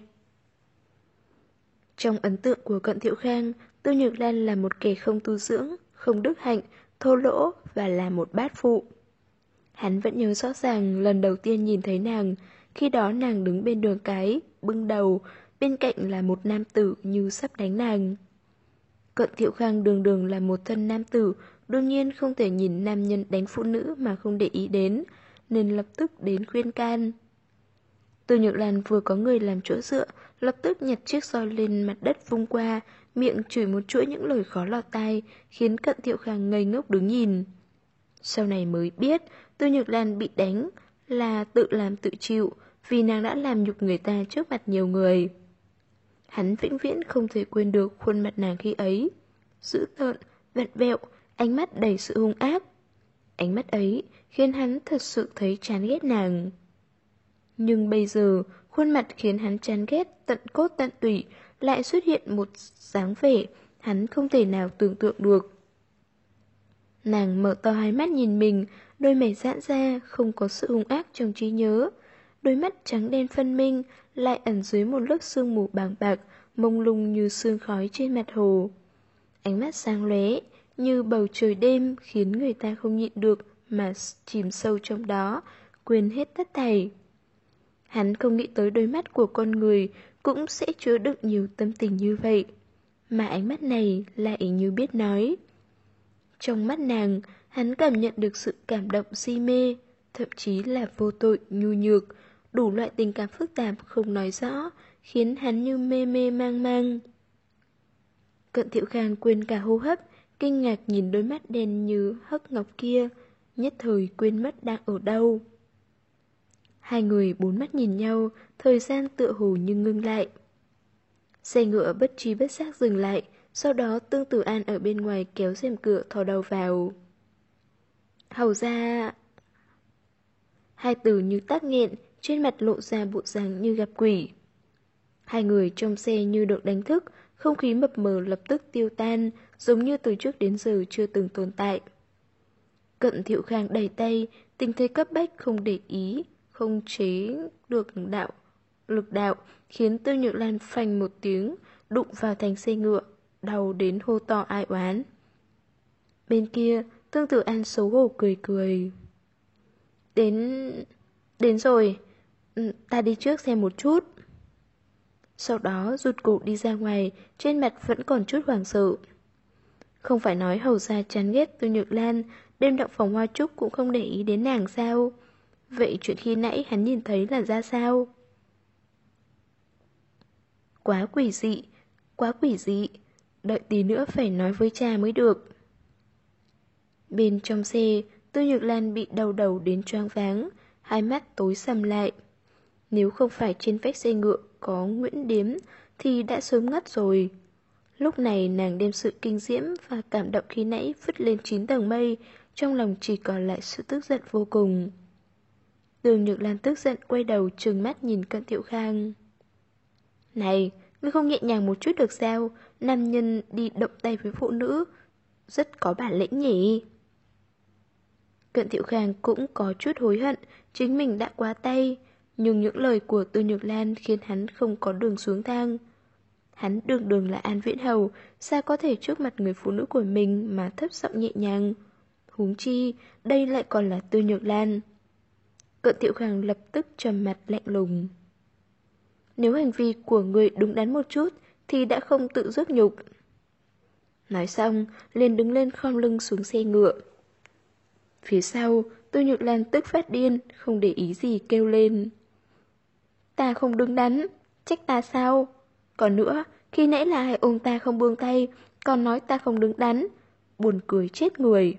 Trong ấn tượng của Cận Thiệu Khang, Từ Nhược Lan là một kẻ không tu dưỡng, không đức hạnh, thô lỗ và là một bát phụ. Hắn vẫn nhớ rõ ràng lần đầu tiên nhìn thấy nàng, khi đó nàng đứng bên đường cái, bưng đầu, bên cạnh là một nam tử như sắp đánh nàng. Cận Thiệu Khang đường đường là một thân nam tử, đương nhiên không thể nhìn nam nhân đánh phụ nữ mà không để ý đến, nên lập tức đến khuyên can. Từ Nhược Lan vừa có người làm chỗ dựa, lập tức nhặt chiếc roi lên mặt đất vung qua, miệng chửi một chuỗi những lời khó lọt tai, khiến Cận Thiệu Khang ngây ngốc đứng nhìn. Sau này mới biết, Từ Nhược Lan bị đánh là tự làm tự chịu, vì nàng đã làm nhục người ta trước mặt nhiều người. Hắn vĩnh viễn không thể quên được khuôn mặt nàng khi ấy. Dữ tợn, vặn vẹo, ánh mắt đầy sự hung ác. Ánh mắt ấy khiến hắn thật sự thấy chán ghét nàng. Nhưng bây giờ, khuôn mặt khiến hắn chán ghét tận cốt tận tủy lại xuất hiện một dáng vẻ hắn không thể nào tưởng tượng được. Nàng mở to hai mắt nhìn mình, đôi mày giãn ra, không có sự hung ác trong trí nhớ. Đôi mắt trắng đen phân minh, lại ẩn dưới một lớp sương mù bàng bạc, mông lung như sương khói trên mặt hồ. Ánh mắt sáng lóe, như bầu trời đêm khiến người ta không nhịn được mà chìm sâu trong đó, quên hết tất thảy. Hắn không nghĩ tới đôi mắt của con người cũng sẽ chứa đựng nhiều tâm tình như vậy. Mà ánh mắt này lại như biết nói. Trong mắt nàng, hắn cảm nhận được sự cảm động si mê, thậm chí là vô tội, nhu nhược, đủ loại tình cảm phức tạp không nói rõ, khiến hắn như mê mê mang mang. Cận Thiệu Khang quên cả hô hấp, kinh ngạc nhìn đôi mắt đen như hắc ngọc kia, nhất thời quên mất đang ở đâu. Hai người bốn mắt nhìn nhau, thời gian tựa hồ như ngưng lại. Xe ngựa bất tri bất giác dừng lại, sau đó Tương Tử An ở bên ngoài kéo rèm cửa thò đầu vào. Hầu ra... Hai từ như tắc nghẹn, trên mặt lộ ra bộ dáng như gặp quỷ. Hai người trong xe như được đánh thức, không khí mập mờ lập tức tiêu tan, giống như từ trước đến giờ chưa từng tồn tại. Cận Thiệu Khang đẩy tay, tình thế cấp bách không để ý, không chế được lực đạo, khiến Tư Nhược Lan phanh một tiếng, đụng vào thành xe ngựa, đau đến hô to ai oán. Bên kia, Tương Tử An xấu hổ cười cười. Đến rồi, ta đi trước xem một chút. Sau đó rụt cổ đi ra ngoài, trên mặt vẫn còn chút hoảng sợ. Không phải nói hầu ra chán ghét Tư Nhược Lan, đêm động phòng hoa trúc cũng không để ý đến nàng sao? Vậy chuyện khi nãy hắn nhìn thấy là ra sao? Quá quỷ dị, đợi tí nữa phải nói với cha mới được. Bên trong xe, Tư Nhược Lan bị đau đầu đến choáng váng, hai mắt tối sầm lại. Nếu không phải trên vách xe ngựa có Nguyễn Điếm thì đã sớm ngất rồi. Lúc này nàng đem sự kinh diễm và cảm động khi nãy vứt lên 9 tầng mây, trong lòng chỉ còn lại sự tức giận vô cùng. Tương Nhược Lan tức giận quay đầu trừng mắt nhìn Cận Thiệu Khang. Này, ngươi không nhẹ nhàng một chút được sao? Nam nhân đi động tay với phụ nữ, rất có bản lĩnh nhỉ? Cận Thiệu Khang cũng có chút hối hận, chính mình đã quá tay, nhưng những lời của Tư Nhược Lan khiến hắn không có đường xuống thang. Hắn đường đường là An Viễn Hầu, sao có thể trước mặt người phụ nữ của mình mà thấp giọng nhẹ nhàng? Huống chi, đây lại còn là Tư Nhược Lan. Cận Thiệu Khang lập tức trầm mặt lạnh lùng. Nếu hành vi của người đúng đắn một chút thì đã không tự rước nhục. Nói xong, liền đứng lên khom lưng xuống xe ngựa. Phía sau, Tư Nhược Lan tức phát điên, không để ý gì kêu lên. Ta không đứng đắn, trách ta sao? Còn nữa, khi nãy là ai ôm ta không buông tay, còn nói ta không đứng đắn. Buồn cười chết người.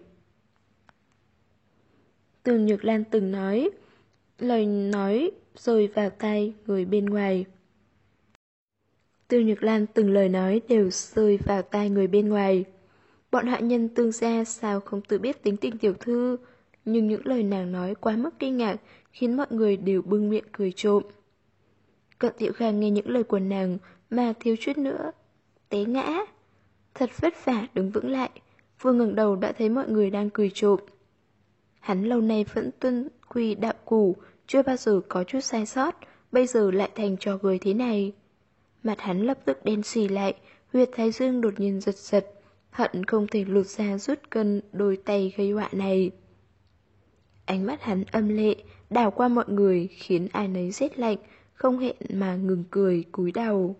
Tư Nhược Lan từng nói, lời nói rơi vào tai người bên ngoài. Tư Nhược Lan từng lời nói đều rơi vào tai người bên ngoài. Bọn hạ nhân Tương gia sao không tự biết tính tình tiểu thư, nhưng những lời nàng nói quá mức kinh ngạc khiến mọi người đều bưng miệng cười trộm. Cận Thiệu Khang nghe những lời của nàng mà thiếu chút nữa té ngã. Thật vất vả đứng vững lại, vừa ngẩng đầu đã thấy mọi người đang cười trộm. Hắn lâu nay vẫn tuân quy đạo củ, chưa bao giờ có chút sai sót, bây giờ lại thành trò cười thế này. Mặt hắn lập tức đen xì lại, huyệt thái dương đột nhiên giật giật, hận không thể lột ra rút cân đôi tay gây họa này. Ánh mắt hắn âm lệ, đảo qua mọi người khiến ai nấy rét lạnh, không hẹn mà ngừng cười cúi đầu.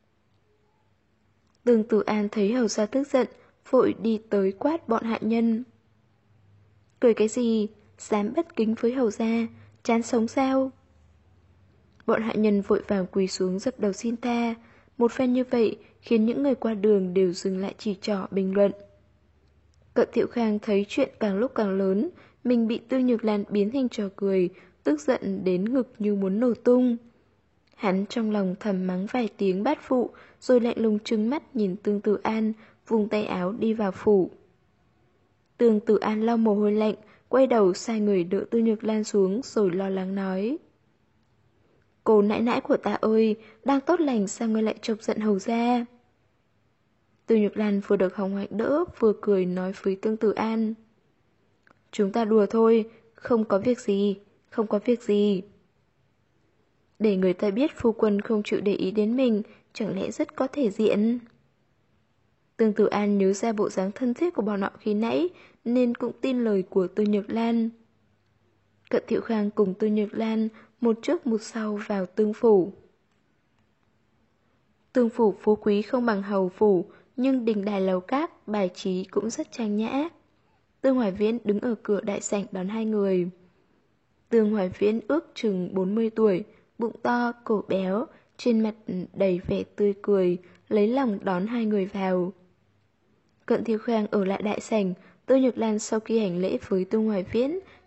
Tương Tử An thấy hầu gia tức giận, vội đi tới quát bọn hạ nhân. Cười cái gì? Dám bất kính với hầu gia, chán sống sao? Bọn hạ nhân vội vàng quỳ xuống dập đầu xin tha. Một phen như vậy khiến những người qua đường đều dừng lại chỉ trỏ bình luận. Cận Thiệu Khang thấy chuyện càng lúc càng lớn, mình bị Tư Nhược Lan biến thành trò cười, tức giận đến ngực như muốn nổ tung. Hắn trong lòng thầm mắng vài tiếng bát phụ, rồi lạnh lùng trừng mắt nhìn Tương Tử An, vùng tay áo đi vào phủ. Tương Tử An lau mồ hôi lạnh, quay đầu sai người đỡ Tư Nhược Lan xuống rồi lo lắng nói. Cô nãi nãi của ta ơi, đang tốt lành sao ngươi lại chọc giận hầu gia? Tư Nhược Lan vừa được Hồng Hạnh đỡ, vừa cười nói với Tương Tử An. Chúng ta đùa thôi, không có việc gì, không có việc gì. Để người ta biết phu quân không chịu để ý đến mình, chẳng lẽ rất có thể diện? Tương Tử An nhớ ra bộ dáng thân thiết của bọn họ khi nãy, nên cũng tin lời của Tư Nhược Lan. Cận Thiệu Khang cùng Tư Nhược Lan một trước một sau vào tương phủ. Tương phủ phú quý không bằng hầu phủ, nhưng đình đài lầu các, bài trí cũng rất trang nhã. Tương Hoài Viễn đứng ở cửa đại sảnh đón hai người. Tương Hoài Viễn ước chừng 40 tuổi, bụng to, cổ béo, trên mặt đầy vẻ tươi cười, lấy lòng đón hai người vào. Cận Thiệu Khang ở lại đại sảnh, Tư Nhược Lan sau khi hành lễ với Tương Hoài Viễn,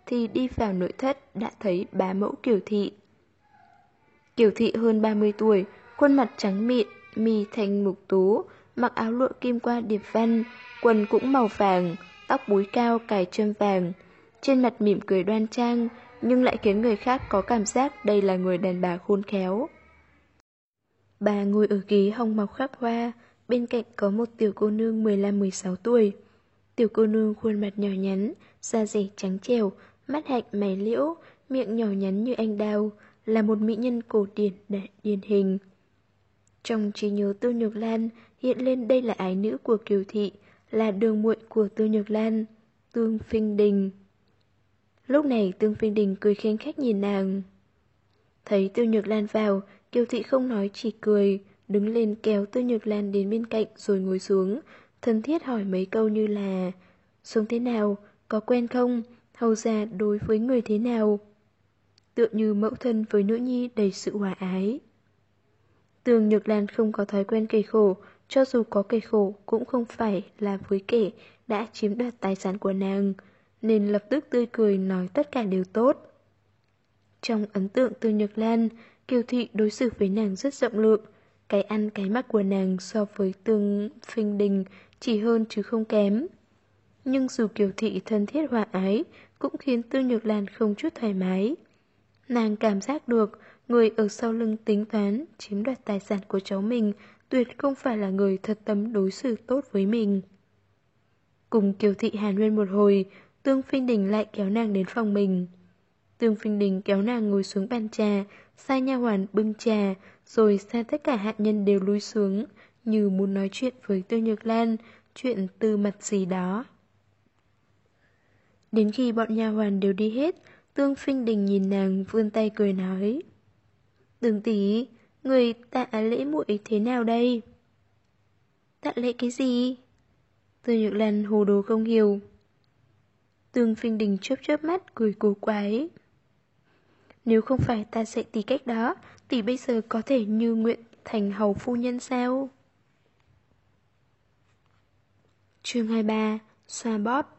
thì đi vào nội thất đã thấy bá mẫu Kiều Thị. Kiều Thị hơn 30 tuổi, khuôn mặt trắng mịn, mi thanh mục tú, mặc áo lụa kim qua điệp văn, quần cũng màu vàng, tóc búi cao cài châm vàng. Trên mặt mỉm cười đoan trang, nhưng lại khiến người khác có cảm giác đây là người đàn bà khôn khéo. Bà ngồi ở ghế hồng mọc khắc hoa, bên cạnh có một tiểu cô nương 15-16 tuổi. Tiểu cô nương khuôn mặt nhỏ nhắn, da dẻ trắng trẻo, mắt hạnh mày liễu, miệng nhỏ nhắn như anh đào, là một mỹ nhân cổ điển điển hình. Trong trí nhớ Tiêu Nhược Lan hiện lên đây là ái nữ của Kiều Thị, là đường muội của Tiêu Nhược Lan, Tương Phinh Đình. Lúc này Tương Phinh Đình cười khanh khách nhìn nàng. Thấy Tiêu Nhược Lan vào, Kiều Thị không nói chỉ cười, đứng lên kéo Tiêu Nhược Lan đến bên cạnh rồi ngồi xuống, thân thiết hỏi mấy câu như là: sống thế nào, có quen không, hầu gia đối với người thế nào. Tựa như mẫu thân với nữ nhi đầy sự hòa ái. Tương Nhược Lan không có thói quen kể khổ, cho dù có kể khổ cũng không phải là với kẻ đã chiếm đoạt tài sản của nàng, nên lập tức tươi cười nói tất cả đều tốt. Trong ấn tượng Tương Nhược Lan, Kiều Thị đối xử với nàng rất rộng lượng, cái ăn cái mặc của nàng so với Tương Phinh Đình chỉ hơn chứ không kém. Nhưng dù Kiều Thị thân thiết hòa ái, cũng khiến Tương Nhược Lan không chút thoải mái. Nàng cảm giác được người ở sau lưng tính toán chiếm đoạt tài sản của cháu mình tuyệt không phải là người thật tâm đối xử tốt với mình. Cùng Kiều Thị hàn huyên một hồi, Tương Phinh Đình lại kéo nàng đến phòng mình. Tương Phinh Đình kéo nàng ngồi xuống bàn trà, sai nha hoàn bưng trà, rồi sai tất cả hạ nhân đều lui xuống, như muốn nói chuyện với Tiêu Nhược Lan, chuyện tư mật gì đó. Đến khi bọn nha hoàn đều đi hết, Tương Phinh Đình nhìn nàng vươn tay cười nói: Đường tỷ, người tạ lễ muội thế nào đây? Tạ lễ cái gì? Tiêu Nhược Lan hồ đồ không hiểu. Tương Phinh Đình chớp chớp mắt cười cổ quái. Nếu không phải ta dạy tỷ cách đó, tỷ bây giờ có thể như nguyện thành hầu phu nhân sao? Chương 23, xoa bóp.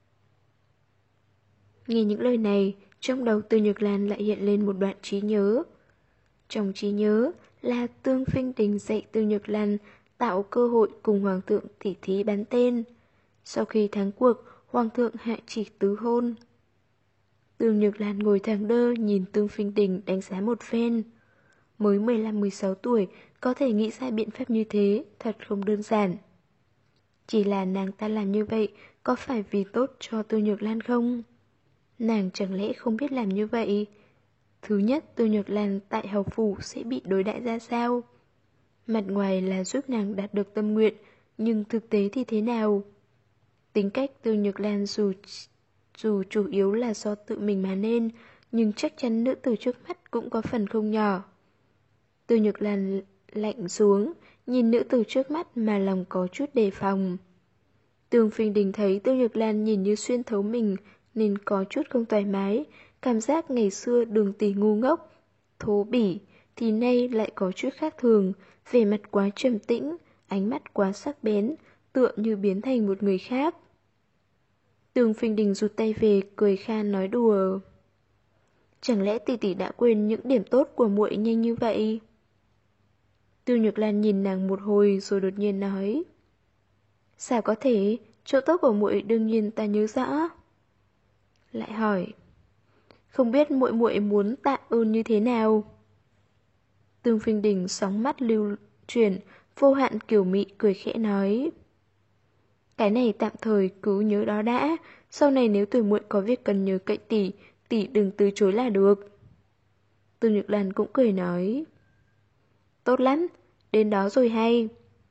Nghe những lời này, trong đầu Tiêu Nhược Lan lại hiện lên một đoạn trí nhớ. Trong trí nhớ là Tương Phinh Đình dạy Tiêu Nhược Lan tạo cơ hội cùng Hoàng thượng tỉ thí bắn tên. Sau khi thắng cuộc, Hoàng thượng hạ chỉ tứ hôn. Tương Nhược Lan ngồi thẳng đơ nhìn Tương Phinh Đình đánh giá một phen. Mới 15-16 tuổi, có thể nghĩ ra biện pháp như thế, thật không đơn giản. Chỉ là nàng ta làm như vậy, có phải vì tốt cho Tương Nhược Lan không? Nàng chẳng lẽ không biết làm như vậy? Thứ nhất, Tiêu Nhược Lan tại hầu phủ sẽ bị đối đãi ra sao? Mặt ngoài là giúp nàng đạt được tâm nguyện, nhưng thực tế thì thế nào? Tính cách Tiêu Nhược Lan dù chủ yếu là do tự mình mà nên, nhưng chắc chắn nữ tử trước mắt cũng có phần không nhỏ. Tiêu Nhược Lan lạnh xuống, nhìn nữ tử trước mắt mà lòng có chút đề phòng. Tương Phinh Đình thấy Tiêu Nhược Lan nhìn như xuyên thấu mình nên có chút không thoải mái, cảm giác ngày xưa Đường tỷ ngu ngốc, thô bỉ, thì nay lại có chút khác thường, vẻ mặt quá trầm tĩnh, ánh mắt quá sắc bén, tựa như biến thành một người khác. Tương Phinh Đình rụt tay về, cười khan nói đùa. Chẳng lẽ tỷ tỷ đã quên những điểm tốt của muội nhanh như vậy? Tiêu Nhược Lan nhìn nàng một hồi rồi đột nhiên nói. Sao có thể, chỗ tốt của muội đương nhiên ta nhớ rõ. Lại hỏi. Không biết muội muội muốn tạ ơn như thế nào? Tương Phinh Đình sóng mắt lưu chuyển, vô hạn kiều mị cười khẽ nói. Cái này tạm thời cứ nhớ đó đã, sau này nếu tuổi muội có việc cần nhờ cậy tỷ, tỷ đừng từ chối là được. Tương Nhược Lan cũng cười nói. Tốt lắm, đến đó rồi hay.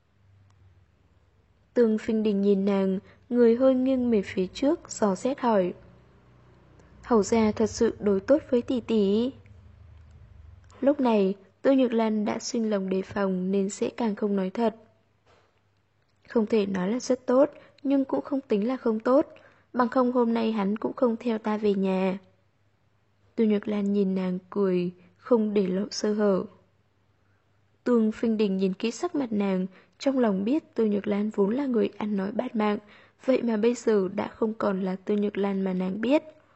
Tương Phinh Đình nhìn nàng, người hơi nghiêng về phía trước, dò xét hỏi. Hầu gia thật sự đối tốt với tỷ tỷ. Lúc này, Tương Nhược Lan đã sinh lòng đề phòng nên sẽ càng không nói thật. Không thể nói là rất tốt, nhưng cũng không tính là không tốt, bằng không hôm nay hắn cũng không theo ta về nhà. Tương Nhược Lan nhìn nàng cười, không để lộ sơ hở. Tương Phinh Đình nhìn kỹ sắc mặt nàng, trong lòng biết Tương Nhược Lan vốn là người ăn nói bát mạng, vậy mà bây giờ đã không còn là Tương Nhược Lan mà nàng biết.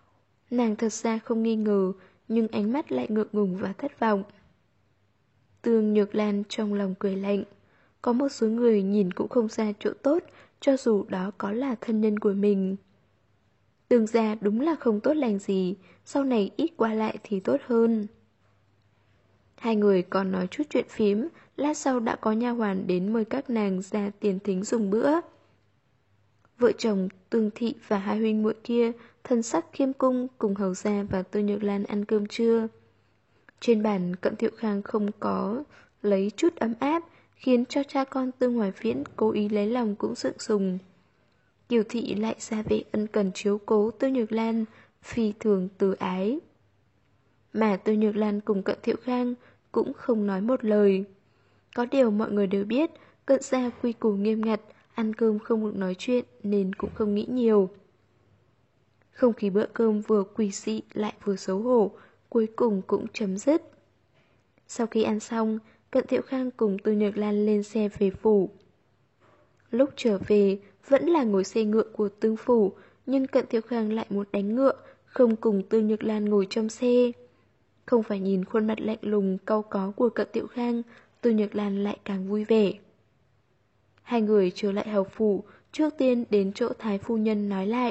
Nàng thật ra không nghi ngờ, nhưng ánh mắt lại ngượng ngùng và thất vọng. Tương Nhược Lan trong lòng cười lạnh. Có một số người nhìn cũng không ra chỗ tốt, cho dù đó có là thân nhân của mình. Tương gia đúng là không tốt lành gì, sau này ít qua lại thì tốt hơn. Hai người còn nói chút chuyện phím, lát sau đã có nha hoàn đến mời các nàng ra tiền thính dùng bữa. Vợ chồng Tương Thị và hai huynh muội kia thân sắc khiêm cung cùng hầu gia và Tô Nhược Lan ăn cơm trưa. Trên bàn Cận Thiệu Khang không có lấy chút ấm áp, khiến cho cha con Tương Hoài Viễn cố ý lấy lòng cũng sượng sùng. Kiều Thị lại ra vẻ ân cần chiếu cố Tô Nhược Lan, phi thường từ ái. Mà Tô Nhược Lan cùng Cận Thiệu Khang cũng không nói một lời. Có điều mọi người đều biết, Cận gia quy củ nghiêm ngặt, ăn cơm không được nói chuyện nên cũng không nghĩ nhiều. Không khí bữa cơm vừa quỷ dị lại vừa xấu hổ, cuối cùng cũng chấm dứt. Sau khi ăn xong, Cận Thiệu Khang cùng Tô Nhược Lan lên xe về phủ. Lúc trở về, vẫn là ngồi xe ngựa của Tương phủ, nhưng Cận Thiệu Khang lại muốn đánh ngựa, không cùng Tô Nhược Lan ngồi trong xe. Không phải nhìn khuôn mặt lạnh lùng cau có của Cận Thiệu Khang, Tô Nhược Lan lại càng vui vẻ. Hai người trở lại hầu phủ, trước tiên đến chỗ Thái phu nhân nói lại.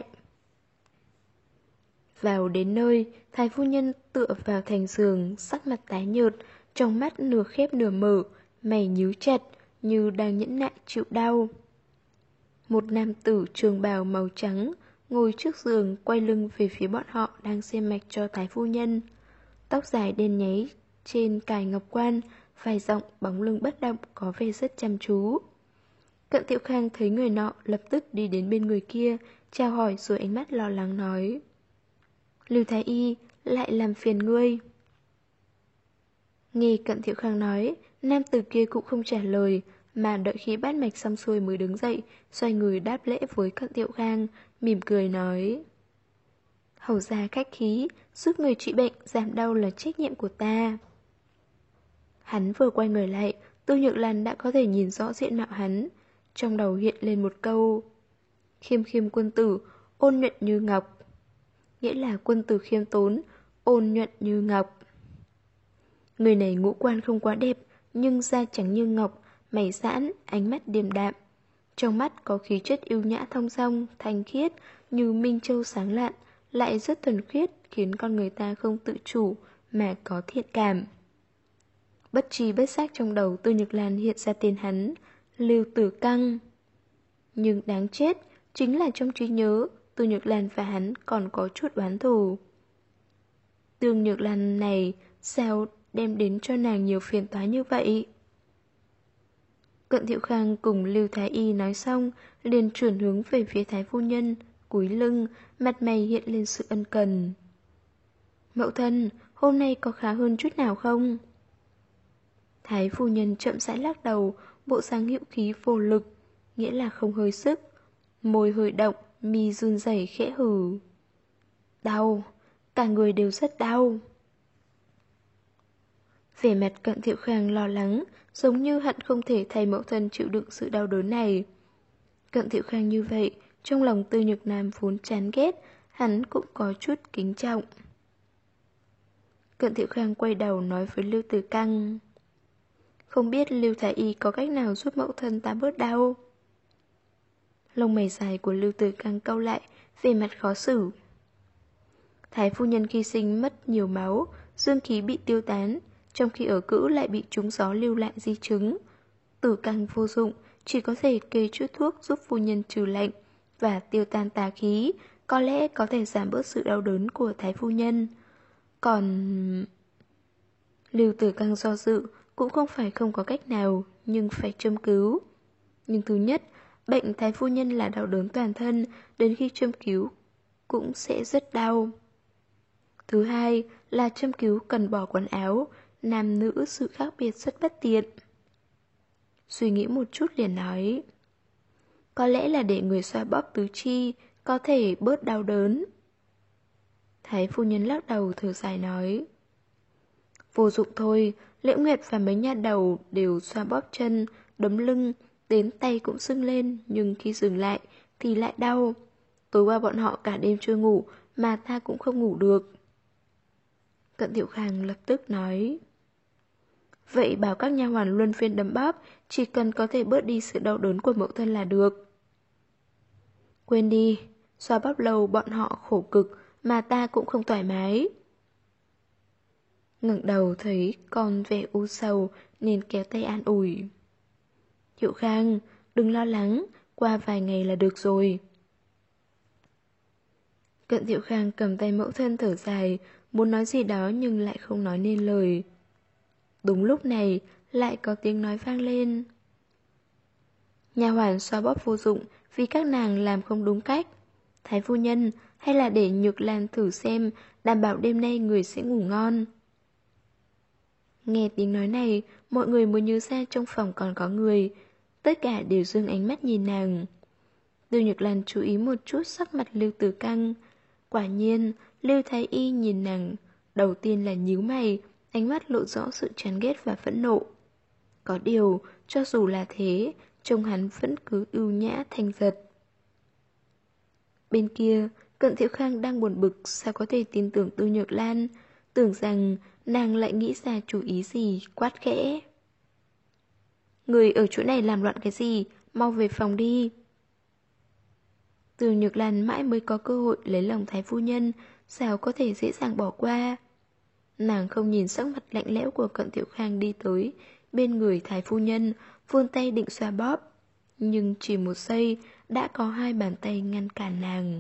Vào đến nơi, Thái phu nhân tựa vào thành giường, sắc mặt tái nhợt, trong mắt nửa khép nửa mở, mày nhíu chặt, như đang nhẫn nại chịu đau. Một nam tử trường bào màu trắng, ngồi trước giường quay lưng về phía bọn họ đang xem mạch cho Thái phu nhân. Tóc dài đen nháy, trên cài ngọc quan, vài giọng bóng lưng bất động có vẻ rất chăm chú. Cận Thiệu Khang thấy người nọ lập tức đi đến bên người kia, chào hỏi rồi ánh mắt lo lắng nói. Lưu Thái Y, lại làm phiền ngươi. Nghe Cận Thiệu Khang nói, nam tử kia cũng không trả lời, mà đợi khi bát mạch xong xuôi mới đứng dậy, xoay người đáp lễ với Cận Thiệu Khang, mỉm cười nói. Hầu gia khách khí, giúp người trị bệnh, giảm đau là trách nhiệm của ta. Hắn vừa quay người lại, Tô Nhược Lan đã có thể nhìn rõ diện mạo hắn. Trong đầu hiện lên một câu. Khiêm khiêm quân tử, ôn nhuận như ngọc. Nghĩa là quân tử khiêm tốn, ôn nhuận như ngọc. Người này ngũ quan không quá đẹp, nhưng da trắng như ngọc, mày giãn, ánh mắt điềm đạm. Trong mắt có khí chất yêu nhã thong dong, thanh khiết, như minh châu sáng lạn, lại rất thuần khiết, khiến con người ta không tự chủ, mà có thiện cảm. Bất tri bất giác trong đầu Tô Nhược Lan hiện ra tên hắn, Lưu Tử Căng. Nhưng đáng chết, chính là trong trí nhớ, Tô Nhược Lan và hắn còn có chút oán thù. Tương Nhược Lan này sao đem đến cho nàng nhiều phiền toái như vậy? Cận Thiệu Khang cùng Lưu Thái Y nói xong, liền chuyển hướng về phía Thái phu nhân, cúi lưng, mặt mày hiện lên sự ân cần. Mẫu thân, hôm nay có khá hơn chút nào không? Thái phu nhân chậm rãi lắc đầu, bộ dáng hữu khí vô lực, nghĩa là không hơi sức. Môi hơi động, mi run rẩy khẽ hừ. Đau, cả người đều rất đau. Vẻ mặt Cận Thiệu Khang lo lắng, giống như hận không thể thay mẫu thân chịu đựng sự đau đớn này. Cận Thiệu Khang như vậy, trong lòng Tư Nhược Nam vốn chán ghét, hắn cũng có chút kính trọng. Cận Thiệu Khang quay đầu nói với Lưu Tử Căng. Không biết Lưu Thái Y có cách nào giúp mẫu thân ta bớt đau? Lông mày dài của Lưu Tử Căng cau lại, về mặt khó xử. Thái phu nhân khi sinh mất nhiều máu, dương khí bị tiêu tán, trong khi ở cữ lại bị trúng gió lưu lại di chứng. Tử Căng vô dụng, chỉ có thể kê chút thuốc giúp phu nhân trừ lạnh và tiêu tan tà khí, có lẽ có thể giảm bớt sự đau đớn của Thái phu nhân. Còn... Lưu Tử Căng do dự, cũng không phải không có cách nào, nhưng phải châm cứu. Nhưng thứ nhất, bệnh Thái phu nhân là đau đớn toàn thân, đến khi châm cứu cũng sẽ rất đau. Thứ hai là châm cứu cần bỏ quần áo, nam nữ sự khác biệt rất bất tiện. Suy nghĩ một chút liền nói, có lẽ là để người xoa bóp tứ chi, có thể bớt đau đớn. Thái phu nhân lắc đầu thở dài nói, vô dụng thôi, Liễu Nguyệt và mấy nha đầu đều xoa bóp chân, đấm lưng, đến tay cũng sưng lên, nhưng khi dừng lại thì lại đau. Tối qua bọn họ cả đêm chưa ngủ, mà ta cũng không ngủ được. Cận Tiểu Khang lập tức nói. Vậy bảo các nha hoàn luân phiên đấm bóp, chỉ cần có thể bớt đi sự đau đớn của mẫu thân là được. Quên đi, xoa bóp lâu bọn họ khổ cực mà ta cũng không thoải mái. Ngẩng đầu thấy con vẻ u sầu nên kéo tay an ủi. Hiệu Khang, đừng lo lắng, qua vài ngày là được rồi. Cận Thiệu Khang cầm tay mẫu thân thở dài, muốn nói gì đó nhưng lại không nói nên lời. Đúng lúc này, lại có tiếng nói vang lên. Nha hoàn xoa bóp vô dụng vì các nàng làm không đúng cách. Thái phu nhân, hay là để Nhược Lan thử xem, đảm bảo đêm nay người sẽ ngủ ngon. Nghe tiếng nói này, mọi người mới nhớ ra trong phòng còn có người. Tất cả đều dương ánh mắt nhìn nàng. Lưu Nhược Lan chú ý một chút sắc mặt Lưu Tử Căng. Quả nhiên, Lưu Thái Y nhìn nàng, đầu tiên là nhíu mày, ánh mắt lộ rõ sự chán ghét và phẫn nộ. Có điều, cho dù là thế, trông hắn vẫn cứ ưu nhã thanh giật. Bên kia, Cận Thiệu Khang đang buồn bực, sao có thể tin tưởng Lưu Nhược Lan, tưởng rằng nàng lại nghĩ ra chủ ý gì, quát khẽ. Người ở chỗ này làm loạn cái gì, mau về phòng đi. Từ Nhược Lan mãi mới có cơ hội lấy lòng Thái phu nhân, sao có thể dễ dàng bỏ qua. Nàng không nhìn sắc mặt lạnh lẽo của Cận Tiểu Khang đi tới bên người Thái phu nhân, vươn tay định xoa bóp. Nhưng chỉ một giây đã có hai bàn tay ngăn cản nàng.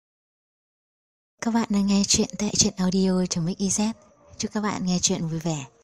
Các bạn đang nghe chuyện tại truyện audio.mix.iz. Chúc các bạn nghe chuyện vui vẻ.